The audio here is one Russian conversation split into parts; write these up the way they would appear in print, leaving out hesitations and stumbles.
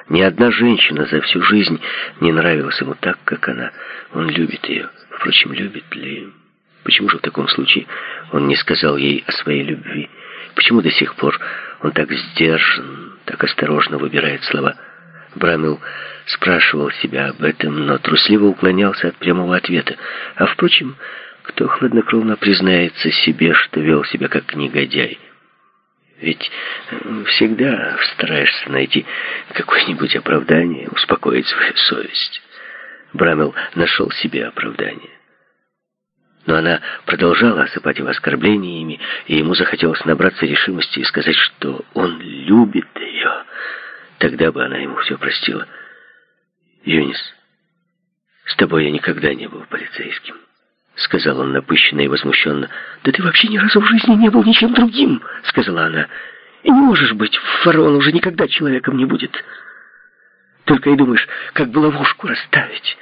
Ни одна женщина за всю жизнь не нравилась ему так, как она. Он любит ее. Впрочем, любит ли? Почему же в таком случае он не сказал ей о своей любви? Почему до сих пор он так сдержан, так осторожно выбирает слова? Брамил спрашивал себя об этом, но трусливо уклонялся от прямого ответа. А впрочем, кто хладнокровно признается себе, что вел себя как негодяй? Ведь всегда стараешься найти какое-нибудь оправдание, успокоить свою совесть. Брамил нашел себе оправдание. Но она продолжала осыпать его оскорблениями, и ему захотелось набраться решимости и сказать, что он любит ее. Тогда бы она ему все простила. «Юнис, с тобой я никогда не был полицейским», — сказал он напыщенно и возмущенно. «Да ты вообще ни разу в жизни не был ничем другим», — сказала она. «И не можешь быть, фараон уже никогда человеком не будет. Только и думаешь, как бы ловушку расставить».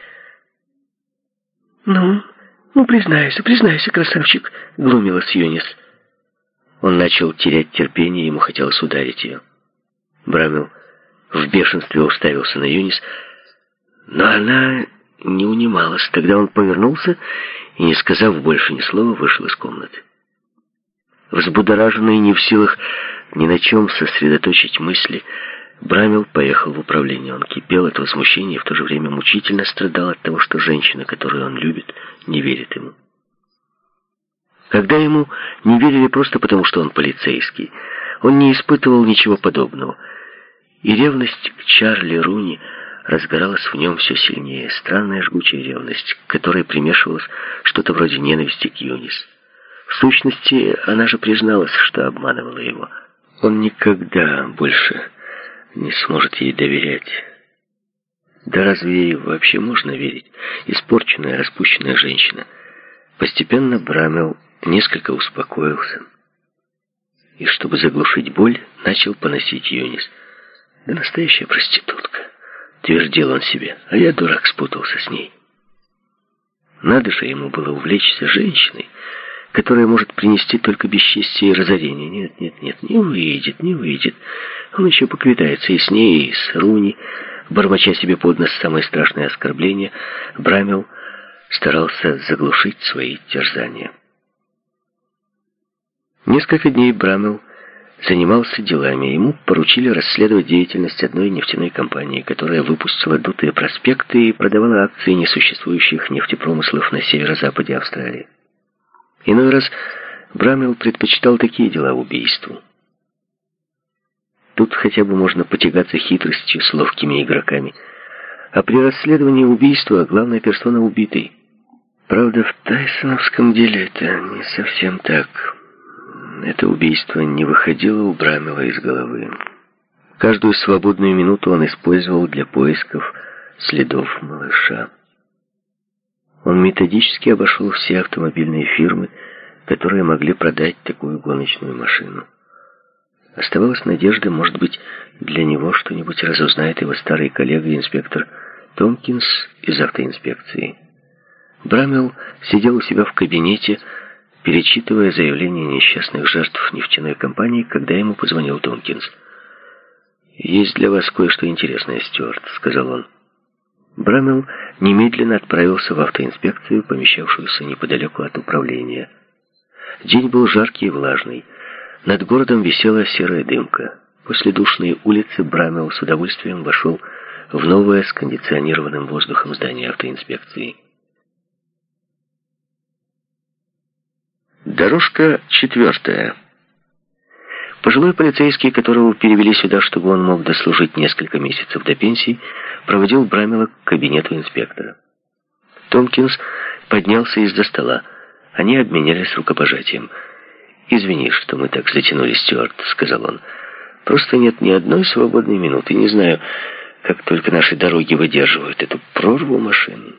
«Ну, признайся, красавчик», — глумилась Юнис. Он начал терять терпение, ему хотелось ударить ее. Брамил в бешенстве уставился на Юнис, но она не унималась. Тогда он повернулся и, не сказав больше ни слова, вышел из комнаты. Взбудораженный, не в силах ни на чем сосредоточить мысли, Брамил поехал в управление. Он кипел от возмущения и в то же время мучительно страдал от того, что женщина, которую он любит, не верит ему. Когда ему не верили просто потому, что он полицейский, он не испытывал ничего подобного. И ревность к Чарли Руни разгоралась в нем все сильнее. Странная жгучая ревность, к которой примешивалось что-то вроде ненависти к Юнис. В сущности, она же призналась, что обманывала его. Он никогда больше не сможет ей доверять. Да разве ей вообще можно верить? Испорченная, распущенная женщина. Постепенно Брамил несколько успокоился. И, чтобы заглушить боль, начал поносить Юнис. «Да настоящая проститутка», — твердил он себе, — «а я, дурак, спутался с ней». Надо же ему было увлечься женщиной, которая может принести только бесчестие и разорение. Нет, не выйдет. Он еще поквитается и с ней, и с Руни. Бормоча себе под нос самое страшное оскорбление, Брамил старался заглушить свои терзания. Несколько дней Брамил занимался делами. Ему поручили расследовать деятельность одной нефтяной компании, которая выпустила дутые проспекты и продавала акции несуществующих нефтепромыслов на северо-западе Австралии. Иной раз Брамил предпочитал такие дела убийству. Тут хотя бы можно потягаться хитростью с ловкими игроками. А при расследовании убийства главная персона убитой. Правда, в тайсоновском деле это не совсем так. Это убийство не выходило у Брамила из головы. Каждую свободную минуту он использовал для поисков следов малыша. Он методически обошел все автомобильные фирмы, которые могли продать такую гоночную машину. Оставалась надежда, может быть, для него что-нибудь разузнает его старый коллега, инспектор Томпкинс из автоинспекции. Брамил сидел у себя в кабинете, перечитывая заявления несчастных жертв нефтяной компании, когда ему позвонил Томпкинс. «Есть для вас кое-что интересное, Стюарт», — сказал он. Брамил немедленно отправился в автоинспекцию, помещавшуюся неподалеку от управления. День был жаркий и влажный. Над городом висела серая дымка. После душной улицы Брамил с удовольствием вошел в новое с кондиционированным воздухом здание автоинспекции. Дорожка 4. Пожилой полицейский, которого перевели сюда, чтобы он мог дослужить несколько месяцев до пенсии, проводил Брамила к кабинету инспектора. Томпкинс поднялся из-за стола. Они обменялись рукопожатием. «Извини, что мы так затянули, Стюарт», — сказал он. «Просто нет ни одной свободной минуты. Не знаю, как только наши дороги выдерживают эту прорву машин».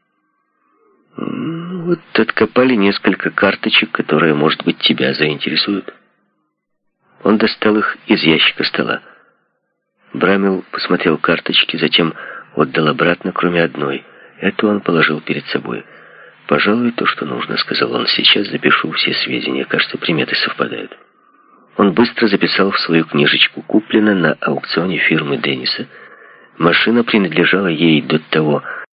«Вот откопали несколько карточек, которые, может быть, тебя заинтересуют». Он достал их из ящика стола. Брамил посмотрел карточки, затем отдал обратно, кроме одной. Эту он положил перед собой. «Пожалуй, то, что нужно», — сказал он. «Сейчас запишу все сведения. Кажется, приметы совпадают». Он быстро записал в свою книжечку: куплено на аукционе фирмы Денниса Машина принадлежала ей до того,